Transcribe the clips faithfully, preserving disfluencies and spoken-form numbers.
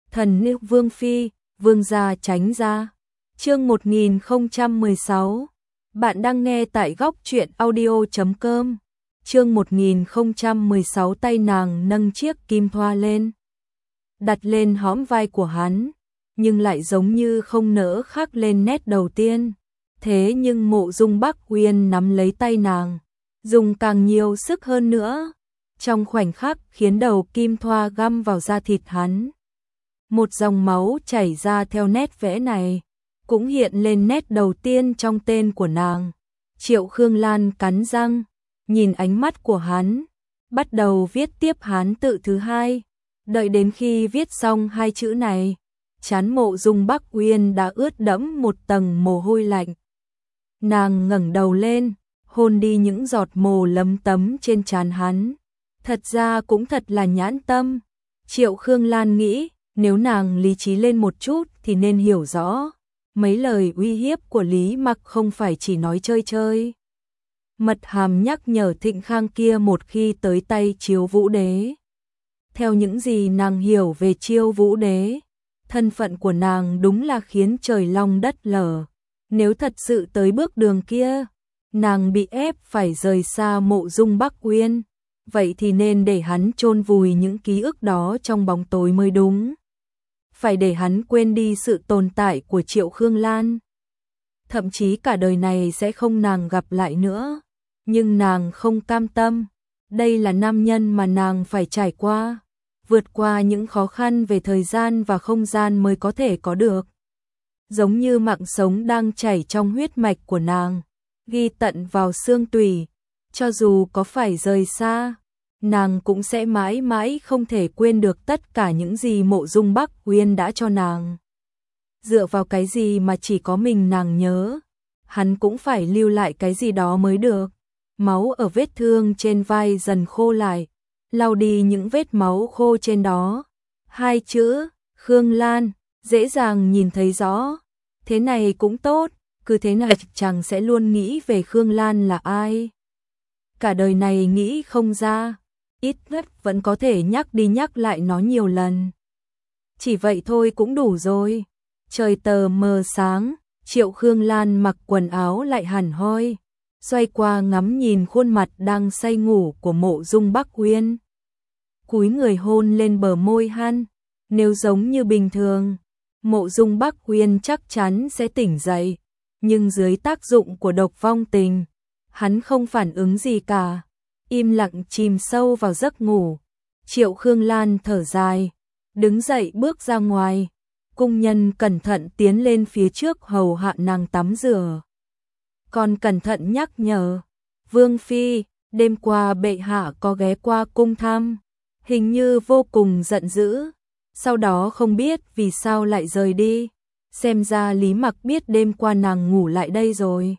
Thần nữ Vương Phi, Vương gia tránh ra. Chương một nghìn không trăm mười sáu. Bạn đang nghe tại góc truyện audio chấm com. Chương một nghìn không trăm mười sáu. Tay nàng nâng chiếc kim thoa lên, đặt lên hõm vai của hắn, nhưng lại giống như không nỡ khắc lên nét đầu tiên. Thế nhưng Mộ Dung Bắc Uyên nắm lấy tay nàng, dùng càng nhiều sức hơn nữa, trong khoảnh khắc khiến đầu kim thoa găm vào da thịt hắn. Một dòng máu chảy ra theo nét vẽ này, cũng hiện lên nét đầu tiên trong tên của nàng. Triệu Khương Lan cắn răng, nhìn ánh mắt của hắn, bắt đầu viết tiếp Hán tự thứ hai. Đợi đến khi viết xong hai chữ này, trán Mộ Dung Bắc Uyên đã ướt đẫm một tầng mồ hôi lạnh. Nàng ngẩng đầu lên, hôn đi những giọt mồ lấm tấm trên trán hắn. Thật ra cũng thật là nhãn tâm. Triệu Khương Lan nghĩ, nếu nàng lý trí lên một chút thì nên hiểu rõ, mấy lời uy hiếp của Lý Mặc không phải chỉ nói chơi chơi. Mật hàm nhắc nhở Thịnh Khang kia một khi tới tay Chiêu Vũ Đế. Theo những gì nàng hiểu về Chiêu Vũ Đế, thân phận của nàng đúng là khiến trời long đất lở. Nếu thật sự tới bước đường kia, nàng bị ép phải rời xa Mộ Dung Bắc Uyên, vậy thì nên để hắn chôn vùi những ký ức đó trong bóng tối mới đúng. Phải để hắn quên đi sự tồn tại của Triệu Khương Lan. Thậm chí cả đời này sẽ không nàng gặp lại nữa. Nhưng nàng không cam tâm. Đây là nam nhân mà nàng phải trải qua, vượt qua những khó khăn về thời gian và không gian mới có thể có được. Giống như mạng sống đang chảy trong huyết mạch của nàng, ghi tận vào xương tủy. Cho dù có phải rời xa, nàng cũng sẽ mãi mãi không thể quên được tất cả những gì Mộ Dung Bắc Uyên đã cho nàng. Dựa vào cái gì mà chỉ có mình nàng nhớ, hắn cũng phải lưu lại cái gì đó mới được. Máu ở vết thương trên vai dần khô lại, lau đi những vết máu khô trên đó. Hai chữ, Khương Lan, dễ dàng nhìn thấy rõ. Thế này cũng tốt, cứ thế này chàng sẽ luôn nghĩ về Khương Lan là ai. Cả đời này nghĩ không ra, ít nhất vẫn có thể nhắc đi nhắc lại nó nhiều lần. Chỉ vậy thôi cũng đủ rồi. Trời tờ mờ sáng, Triệu Khương Lan mặc quần áo lại hẳn hoi, xoay qua ngắm nhìn khuôn mặt đang say ngủ của Mộ Dung Bắc Uyên. Cúi người hôn lên bờ môi hắn. Nếu giống như bình thường, Mộ Dung Bắc Uyên chắc chắn sẽ tỉnh dậy, nhưng dưới tác dụng của độc vong tình, hắn không phản ứng gì cả, im lặng chìm sâu vào giấc ngủ. Triệu Khương Lan thở dài, đứng dậy bước ra ngoài. Cung nhân cẩn thận tiến lên phía trước hầu hạ nàng tắm rửa, còn cẩn thận nhắc nhở, Vương Phi, đêm qua bệ hạ có ghé qua cung thăm, hình như vô cùng giận dữ, sau đó không biết vì sao lại rời đi. Xem ra Lý Mặc biết đêm qua nàng ngủ lại đây rồi.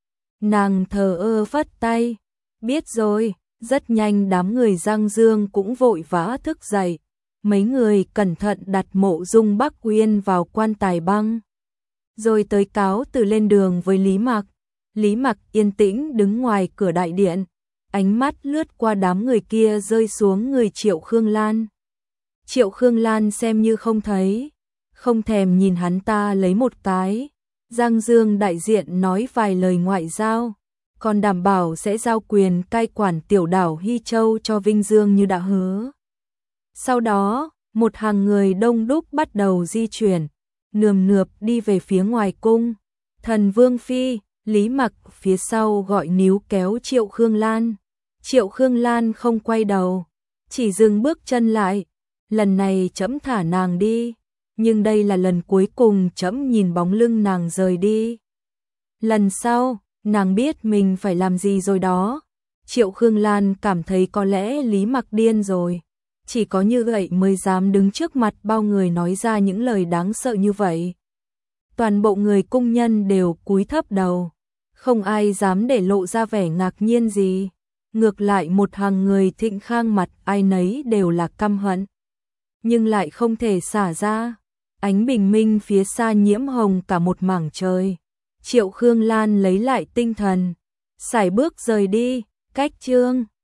Nàng thờ ơ phất tay, biết rồi. Rất nhanh đám người Giang Dương cũng vội vã thức dậy. Mấy người cẩn thận đặt Mộ Dung Bắc Uyên vào quan tài băng, rồi tới cáo từ lên đường với Lý Mặc. Lý Mặc yên tĩnh đứng ngoài cửa đại điện, ánh mắt lướt qua đám người kia rơi xuống người Triệu Khương Lan. Triệu Khương Lan xem như không thấy, không thèm nhìn hắn ta lấy một cái. Giang Dương đại diện nói vài lời ngoại giao, còn đảm bảo sẽ giao quyền cai quản tiểu đảo Hy Châu cho Vinh Dương như đã hứa. Sau đó, một hàng người đông đúc bắt đầu di chuyển, nườm nượp đi về phía ngoài cung. Thần Vương Phi, Lý Mặc phía sau gọi níu kéo Triệu Khương Lan. Triệu Khương Lan không quay đầu, chỉ dừng bước chân lại. Lần này trẫm thả nàng đi, nhưng đây là lần cuối cùng trẫm nhìn bóng lưng nàng rời đi. Lần sau, nàng biết mình phải làm gì rồi đó. Triệu Khương Lan cảm thấy có lẽ Lý Mặc điên rồi. Chỉ có như vậy mới dám đứng trước mặt bao người nói ra những lời đáng sợ như vậy. Toàn bộ người cung nhân đều cúi thấp đầu, không ai dám để lộ ra vẻ ngạc nhiên gì. Ngược lại một hàng người Thịnh Khang mặt ai nấy đều là căm hận, nhưng lại không thể xả ra. Ánh bình minh phía xa nhiễm hồng cả một mảng trời. Triệu Khương Lan lấy lại tinh thần, sải bước rời đi. Cách chương